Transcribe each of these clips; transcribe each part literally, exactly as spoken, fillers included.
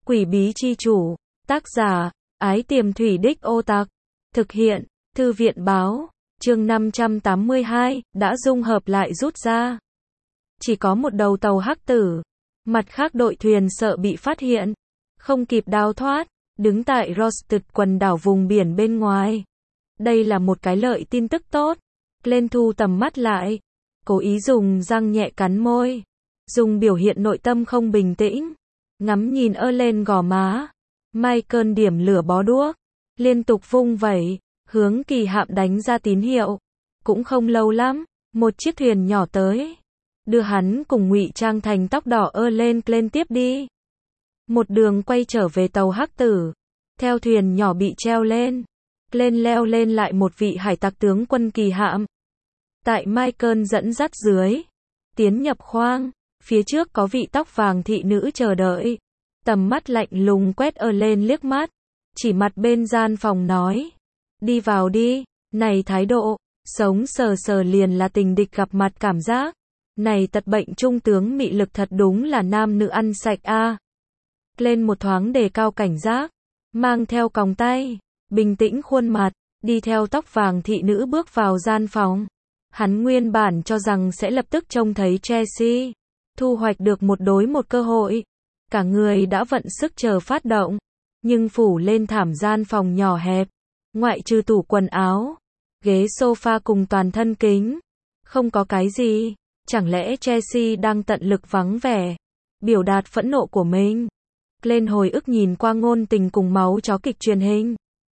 Quỷ bí chi chủ, tác giả, Ái Tiềm Thủy Đích Ô Tặc, thực hiện, Thư viện báo, chương năm trăm tám mươi hai, đã dung hợp lại rút ra. Chỉ có một đầu tàu hắc tử, mặt khác đội thuyền sợ bị phát hiện, không kịp đào thoát, đứng tại Rosted quần đảo vùng biển bên ngoài. Đây là một cái lợi tin tức tốt. Glenn thu tầm mắt lại, cố ý dùng răng nhẹ cắn môi, dùng biểu hiện nội tâm không bình tĩnh, ngắm nhìn ơ lên gò má. Michael điểm lửa bó đuốc, liên tục vung vẩy, hướng kỳ hạm đánh ra tín hiệu. Cũng không lâu lắm, một chiếc thuyền nhỏ tới, đưa hắn cùng ngụy trang thành tóc đỏ ơ lên Glenn tiếp đi. Một đường quay trở về tàu hắc tử, theo thuyền nhỏ bị treo lên, Glenn leo lên lại một vị hải tặc tướng quân kỳ hạm. Tại Michael dẫn dắt dưới, tiến nhập khoang, phía trước có vị tóc vàng thị nữ chờ đợi. Tầm mắt lạnh lùng quét ơ lên liếc mắt, chỉ mặt bên gian phòng nói, đi vào đi. Này thái độ, sống sờ sờ liền là tình địch gặp mặt cảm giác. Này tật bệnh trung tướng mị lực thật đúng là nam nữ ăn sạch a. À. Lên một thoáng đề cao cảnh giác, mang theo còng tay, bình tĩnh khuôn mặt, đi theo tóc vàng thị nữ bước vào gian phòng. Hắn nguyên bản cho rằng sẽ lập tức trông thấy Tracy, thu hoạch được một đối một cơ hội. Cả người đã vận sức chờ phát động, nhưng phủ lên thảm gian phòng nhỏ hẹp, ngoại trừ tủ quần áo, ghế sofa cùng toàn thân kính, không có cái gì. Chẳng lẽ Tracy đang tận lực vắng vẻ, biểu đạt phẫn nộ của mình? Lên hồi ức nhìn qua ngôn tình cùng máu chó kịch truyền hình,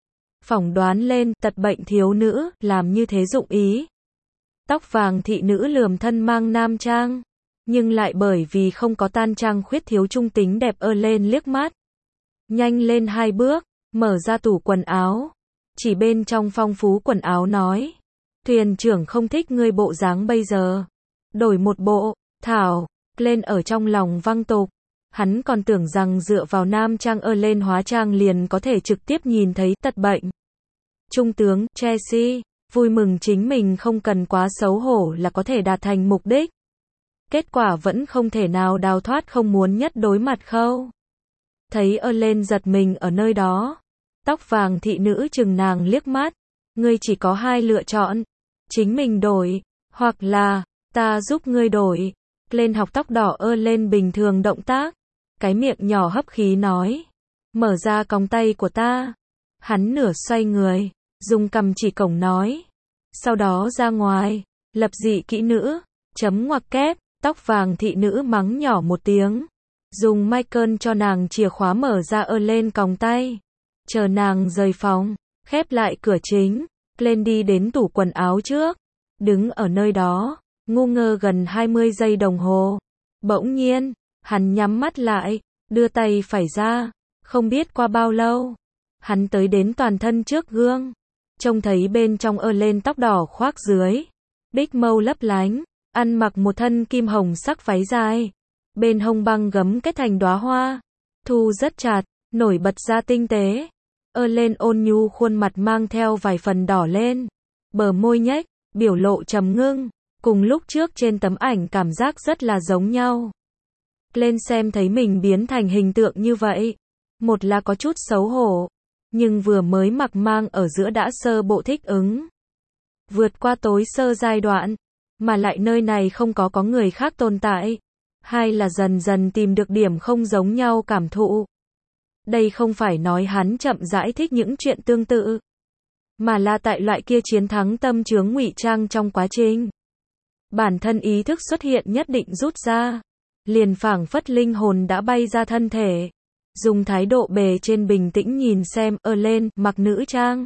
phỏng đoán lên tật bệnh thiếu nữ làm như thế dụng ý. Tóc vàng thị nữ lườm thân mang nam trang, nhưng lại bởi vì không có tan trang khuyết thiếu trung tính đẹp ơ lên liếc mắt. Nhanh lên hai bước, mở ra tủ quần áo, chỉ bên trong phong phú quần áo nói, thuyền trưởng không thích ngươi bộ dáng bây giờ, đổi một bộ. Thảo, lên ở trong lòng văng tục, hắn còn tưởng rằng dựa vào nam trang ơ lên hóa trang liền có thể trực tiếp nhìn thấy tật bệnh. Trung tướng Tracy vui mừng chính mình không cần quá xấu hổ là có thể đạt thành mục đích. Kết quả vẫn không thể nào đào thoát không muốn nhất đối mặt khâu. Thấy ơ lên giật mình ở nơi đó, tóc vàng thị nữ chừng nàng liếc mắt, ngươi chỉ có hai lựa chọn, chính mình đổi, hoặc là ta giúp ngươi đổi. Lên học tóc đỏ ơ lên bình thường động tác, cái miệng nhỏ hấp khí nói, mở ra còng tay của ta. Hắn nửa xoay người, dùng cầm chỉ cổng nói, sau đó ra ngoài, lập dị kỹ nữ, chấm ngoặc kép. Tóc vàng thị nữ mắng nhỏ một tiếng, dùng Michael cho nàng chìa khóa mở ra ơ lên còng tay, chờ nàng rời phòng, khép lại cửa chính. Lên đi đến tủ quần áo trước, đứng ở nơi đó, ngu ngơ gần hai mươi giây đồng hồ. Bỗng nhiên, hắn nhắm mắt lại, đưa tay phải ra, không biết qua bao lâu, hắn tới đến toàn thân trước gương, trông thấy bên trong ơ lên tóc đỏ khoác dưới, bích mâu lấp lánh, ăn mặc một thân kim hồng sắc váy dài, bên hông băng gấm kết thành đóa hoa, thu rất chặt, nổi bật ra tinh tế. Ơ lên ôn nhu khuôn mặt mang theo vài phần đỏ lên, bờ môi nhếch, biểu lộ trầm ngưng, cùng lúc trước trên tấm ảnh cảm giác rất là giống nhau. Lên xem thấy mình biến thành hình tượng như vậy, một là có chút xấu hổ, nhưng vừa mới mặc mang ở giữa đã sơ bộ thích ứng, vượt qua tối sơ giai đoạn, mà lại nơi này không có có người khác tồn tại, hay là dần dần tìm được điểm không giống nhau cảm thụ. Đây không phải nói hắn chậm rãi thích những chuyện tương tự, mà là tại loại kia chiến thắng tâm chướng ngụy trang trong quá trình. Bản thân ý thức xuất hiện nhất định rút ra, liền phảng phất linh hồn đã bay ra thân thể, dùng thái độ bề trên bình tĩnh nhìn xem ơ lên mặc nữ trang,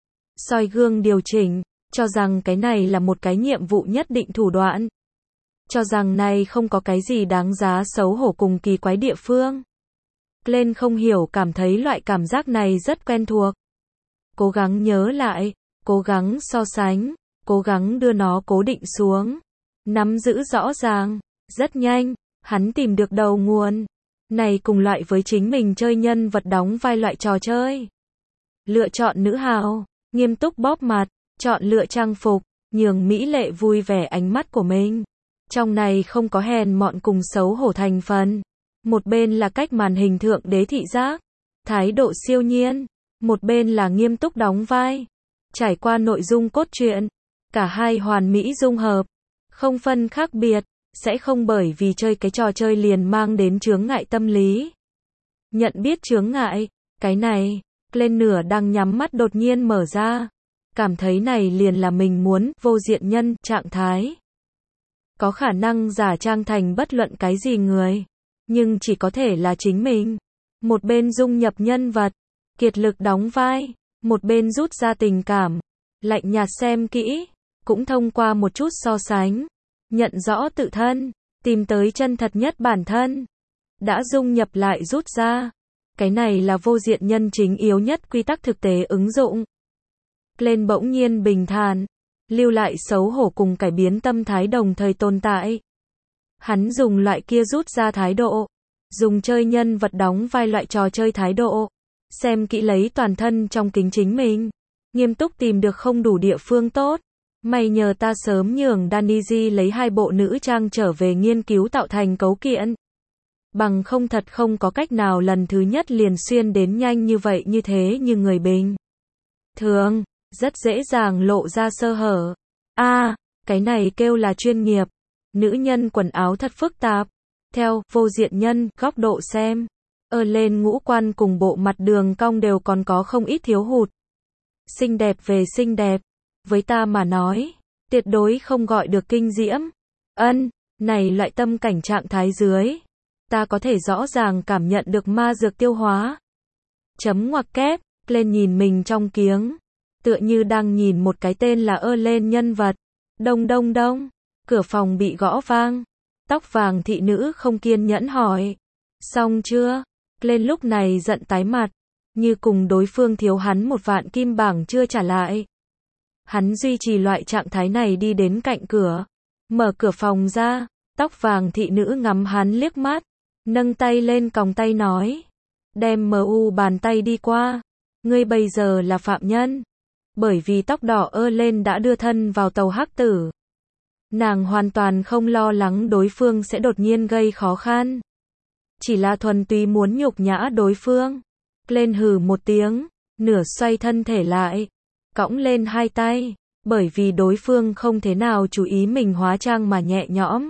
soi gương điều chỉnh, cho rằng cái này là một cái nhiệm vụ nhất định thủ đoạn, cho rằng này không có cái gì đáng giá xấu hổ cùng kỳ quái địa phương. Glenn không hiểu cảm thấy loại cảm giác này rất quen thuộc. Cố gắng nhớ lại, cố gắng so sánh, cố gắng đưa nó cố định xuống, nắm giữ rõ ràng. Rất nhanh, hắn tìm được đầu nguồn. Này cùng loại với chính mình chơi nhân vật đóng vai loại trò chơi. Lựa chọn nữ hào, nghiêm túc bóp mặt, chọn lựa trang phục, nhường mỹ lệ vui vẻ ánh mắt của mình. Trong này không có hèn mọn cùng xấu hổ thành phần. Một bên là cách màn hình thượng đế thị giác, thái độ siêu nhiên, một bên là nghiêm túc đóng vai. Trải qua nội dung cốt truyện, cả hai hoàn mỹ dung hợp, không phân khác biệt, sẽ không bởi vì chơi cái trò chơi liền mang đến chướng ngại tâm lý. Nhận biết chướng ngại, cái này, lên nửa đang nhắm mắt đột nhiên mở ra, cảm thấy này liền là mình muốn, vô diện nhân, trạng thái. Có khả năng giả trang thành bất luận cái gì người, nhưng chỉ có thể là chính mình. Một bên dung nhập nhân vật, kiệt lực đóng vai, một bên rút ra tình cảm, lạnh nhạt xem kỹ, cũng thông qua một chút so sánh, nhận rõ tự thân, tìm tới chân thật nhất bản thân. Đã dung nhập lại rút ra. Cái này là vô diện nhân chính yếu nhất quy tắc thực tế ứng dụng. Lên bỗng nhiên bình thản, lưu lại xấu hổ cùng cải biến tâm thái đồng thời tồn tại. Hắn dùng loại kia rút ra thái độ, dùng chơi nhân vật đóng vai loại trò chơi thái độ, xem kỹ lấy toàn thân trong kính chính mình, nghiêm túc tìm được không đủ địa phương tốt. Mày nhờ ta sớm nhường Daniji lấy hai bộ nữ trang trở về nghiên cứu tạo thành cấu kiện. Bằng không thật không có cách nào lần thứ nhất liền xuyên đến nhanh như vậy như thế như người bình thường, rất dễ dàng lộ ra sơ hở. A, à, cái này kêu là chuyên nghiệp. Nữ nhân quần áo thật phức tạp. Theo vô diện nhân góc độ xem, ở lên ngũ quan cùng bộ mặt đường cong đều còn có không ít thiếu hụt. Xinh đẹp về xinh đẹp, với ta mà nói, tuyệt đối không gọi được kinh diễm. Ân, này loại tâm cảnh trạng thái dưới, ta có thể rõ ràng cảm nhận được ma dược tiêu hóa. Chấm ngoặc kép, lên nhìn mình trong kiếng, tựa như đang nhìn một cái tên là ơ lên nhân vật. Đông đông đông, cửa phòng bị gõ vang. Tóc vàng thị nữ không kiên nhẫn hỏi. Xong chưa? Lên lúc này giận tái mặt, như cùng đối phương thiếu hắn một vạn kim bảng chưa trả lại. Hắn duy trì loại trạng thái này đi đến cạnh cửa, mở cửa phòng ra, tóc vàng thị nữ ngắm hắn liếc mắt, nâng tay lên còng tay nói, đem em u bàn tay đi qua, ngươi bây giờ là phạm nhân. Bởi vì tóc đỏ ơ lên đã đưa thân vào tàu hắc tử. Nàng hoàn toàn không lo lắng đối phương sẽ đột nhiên gây khó khăn. Chỉ là thuần túy muốn nhục nhã đối phương. Lên hừ một tiếng, nửa xoay thân thể lại, cõng lên hai tay, bởi vì đối phương không thế nào chú ý mình hóa trang mà nhẹ nhõm.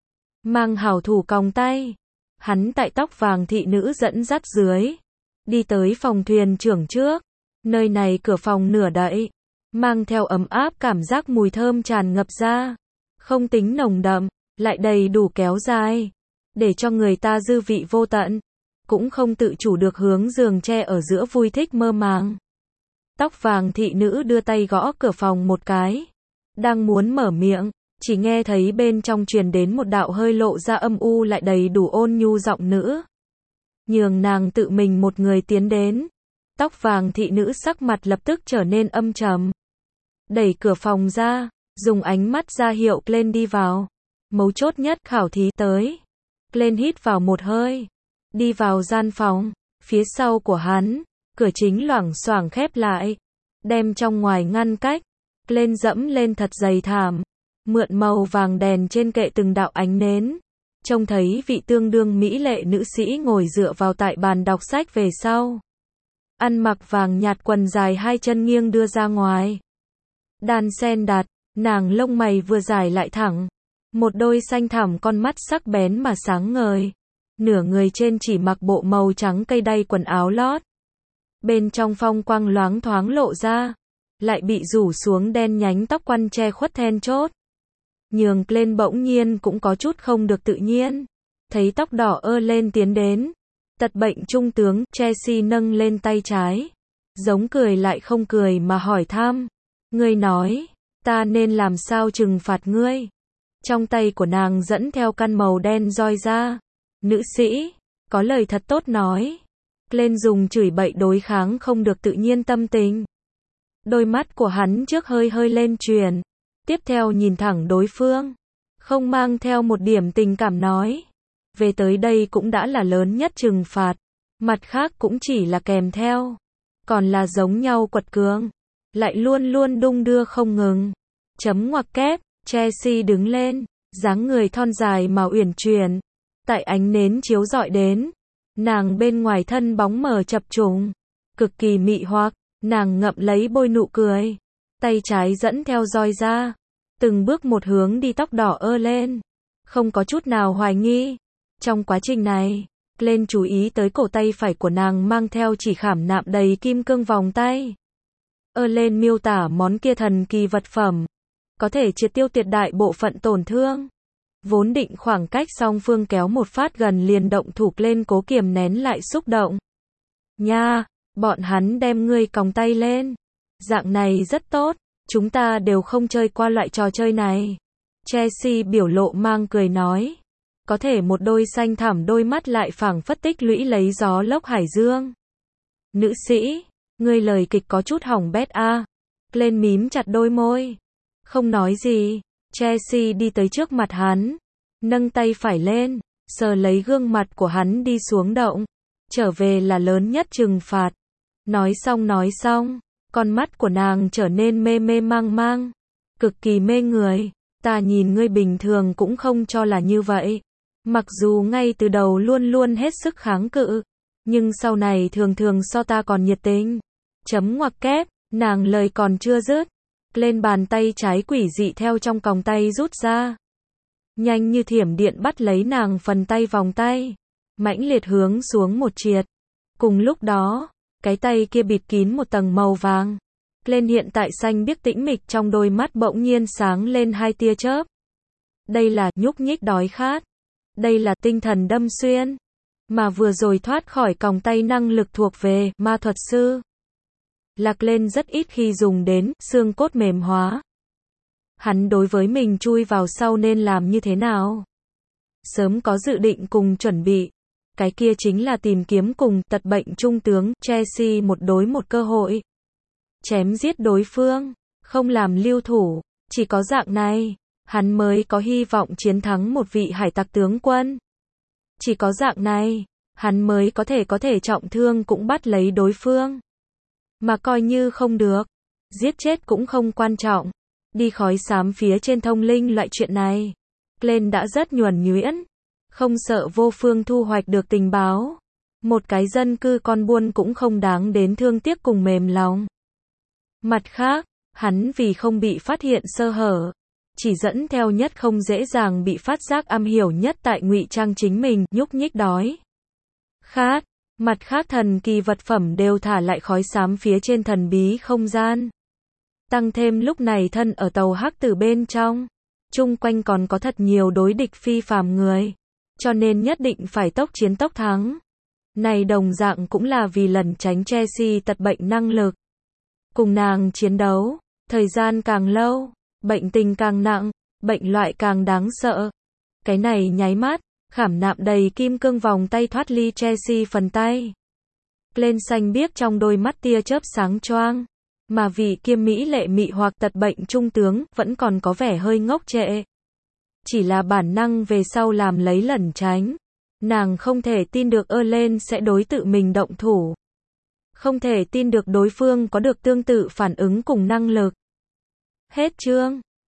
Mang hảo thủ còng tay, hắn tại tóc vàng thị nữ dẫn dắt dưới, đi tới phòng thuyền trưởng trước, nơi này cửa phòng nửa đậy, mang theo ấm áp cảm giác mùi thơm tràn ngập ra, không tính nồng đậm, lại đầy đủ kéo dài, để cho người ta dư vị vô tận, cũng không tự chủ được hướng giường tre ở giữa vui thích mơ màng. Tóc vàng thị nữ đưa tay gõ cửa phòng một cái, đang muốn mở miệng, chỉ nghe thấy bên trong truyền đến một đạo hơi lộ ra âm u lại đầy đủ ôn nhu giọng nữ. Nhường nàng tự mình một người tiến đến. Tóc vàng thị nữ sắc mặt lập tức trở nên âm trầm. Đẩy cửa phòng ra, dùng ánh mắt ra hiệu lên đi vào. Mấu chốt nhất khảo thí tới. Lên hít vào một hơi, đi vào gian phòng, phía sau của hắn, cửa chính loảng xoảng khép lại, đem trong ngoài ngăn cách, lên dẫm lên thật dày thảm, mượn màu vàng đèn trên kệ từng đạo ánh nến, trông thấy vị tương đương mỹ lệ nữ sĩ ngồi dựa vào tại bàn đọc sách về sau. Ăn mặc vàng nhạt quần dài hai chân nghiêng đưa ra ngoài. Đan sen đặt, nàng lông mày vừa dài lại thẳng. Một đôi xanh thẳm con mắt sắc bén mà sáng ngời. Nửa người trên chỉ mặc bộ màu trắng cây đay quần áo lót. Bên trong phong quang loáng thoáng lộ ra. Lại bị rủ xuống đen nhánh tóc quăn che khuất then chốt. Nhường lên bỗng nhiên cũng có chút không được tự nhiên. Thấy tóc đỏ ơ lên tiến đến. Tật bệnh trung tướng, Chelsea nâng lên tay trái. Giống cười lại không cười mà hỏi thăm. Ngươi nói, ta nên làm sao trừng phạt ngươi? Trong tay của nàng dẫn theo căn màu đen roi ra. Nữ sĩ, có lời thật tốt nói. Lên dùng chửi bậy đối kháng không được tự nhiên tâm tình. Đôi mắt của hắn trước hơi hơi lên truyền. Tiếp theo nhìn thẳng đối phương. Không mang theo một điểm tình cảm nói. Về tới đây cũng đã là lớn nhất trừng phạt. Mặt khác cũng chỉ là kèm theo. Còn là giống nhau quật cường. Lại luôn luôn đung đưa không ngừng. Chấm ngoặc kép, Chelsea đứng lên. Dáng người thon dài mà uyển chuyển. Tại ánh nến chiếu rọi đến, nàng bên ngoài thân bóng mờ chập trùng, cực kỳ mị hoặc, nàng ngậm lấy môi nụ cười, tay trái dẫn theo roi ra, từng bước một hướng đi tóc đỏ ơ lên, không có chút nào hoài nghi. Trong quá trình này, Glenn chú ý tới cổ tay phải của nàng mang theo chỉ khảm nạm đầy kim cương vòng tay. Ơ lên miêu tả món kia thần kỳ vật phẩm, có thể triệt tiêu tuyệt đại bộ phận tổn thương. Vốn định khoảng cách song phương kéo một phát gần liền động thủ, lên cố kiềm nén lại xúc động. Nha, bọn hắn đem ngươi còng tay lên. Dạng này rất tốt, chúng ta đều không chơi qua loại trò chơi này. Chelsea biểu lộ mang cười nói. Có thể một đôi xanh thẳm đôi mắt lại phảng phất tích lũy lấy gió lốc hải dương. Nữ sĩ, ngươi lời kịch có chút hỏng bét a. Lên mím chặt đôi môi. Không nói gì. Chelsea đi tới trước mặt hắn, nâng tay phải lên, sờ lấy gương mặt của hắn đi xuống động. Trở về là lớn nhất trừng phạt. Nói xong nói xong, con mắt của nàng trở nên mê mê mang mang, cực kỳ mê người. Ta nhìn ngươi bình thường cũng không cho là như vậy. Mặc dù ngay từ đầu luôn luôn hết sức kháng cự, nhưng sau này thường thường so ta còn nhiệt tình. Chấm ngoặc kép, nàng lời còn chưa dứt. Lên bàn tay trái quỷ dị theo trong còng tay rút ra. Nhanh như thiểm điện bắt lấy nàng phần tay vòng tay. Mãnh liệt hướng xuống một triệt. Cùng lúc đó, cái tay kia bịt kín một tầng màu vàng. Lên hiện tại xanh biếc tĩnh mịch trong đôi mắt bỗng nhiên sáng lên hai tia chớp. Đây là nhúc nhích đói khát. Đây là tinh thần đâm xuyên. Mà vừa rồi thoát khỏi còng tay năng lực thuộc về ma thuật sư. Lạc lên rất ít khi dùng đến xương cốt mềm hóa. Hắn đối với mình chui vào sau nên làm như thế nào? Sớm có dự định cùng chuẩn bị. Cái kia chính là tìm kiếm cùng tật bệnh trung tướng Chelsea một đối một cơ hội. Chém giết đối phương, không làm lưu thủ. Chỉ có dạng này, hắn mới có hy vọng chiến thắng một vị hải tặc tướng quân. Chỉ có dạng này, hắn mới có thể có thể trọng thương cũng bắt lấy đối phương. Mà coi như không được, giết chết cũng không quan trọng. Đi khói xám phía trên thông linh loại chuyện này, Glenn đã rất nhuần nhuyễn, không sợ vô phương thu hoạch được tình báo. Một cái dân cư con buôn cũng không đáng đến thương tiếc cùng mềm lòng. Mặt khác, hắn vì không bị phát hiện sơ hở, chỉ dẫn theo nhất không dễ dàng bị phát giác am hiểu nhất tại ngụy trang chính mình, nhúc nhích đói khát. Mặt khác thần kỳ vật phẩm đều thả lại khói xám phía trên thần bí không gian. Tăng thêm lúc này thân ở tàu hắc tử bên trong, chung quanh còn có thật nhiều đối địch phi phàm người, cho nên nhất định phải tốc chiến tốc thắng. Này đồng dạng cũng là vì lẩn tránh Chelsea tật bệnh năng lực. Cùng nàng chiến đấu, thời gian càng lâu, bệnh tình càng nặng, bệnh loại càng đáng sợ. Cái này nháy mắt, khảm nạm đầy kim cương vòng tay thoát ly Chelsea phần tay. Lên xanh biếc trong đôi mắt tia chớp sáng choang. Mà vị kia mỹ lệ mị hoặc tật bệnh trung tướng vẫn còn có vẻ hơi ngốc trệ. Chỉ là bản năng về sau làm lấy lẩn tránh. Nàng không thể tin được ơ lên sẽ đối tự mình động thủ. Không thể tin được đối phương có được tương tự phản ứng cùng năng lực. Hết chương.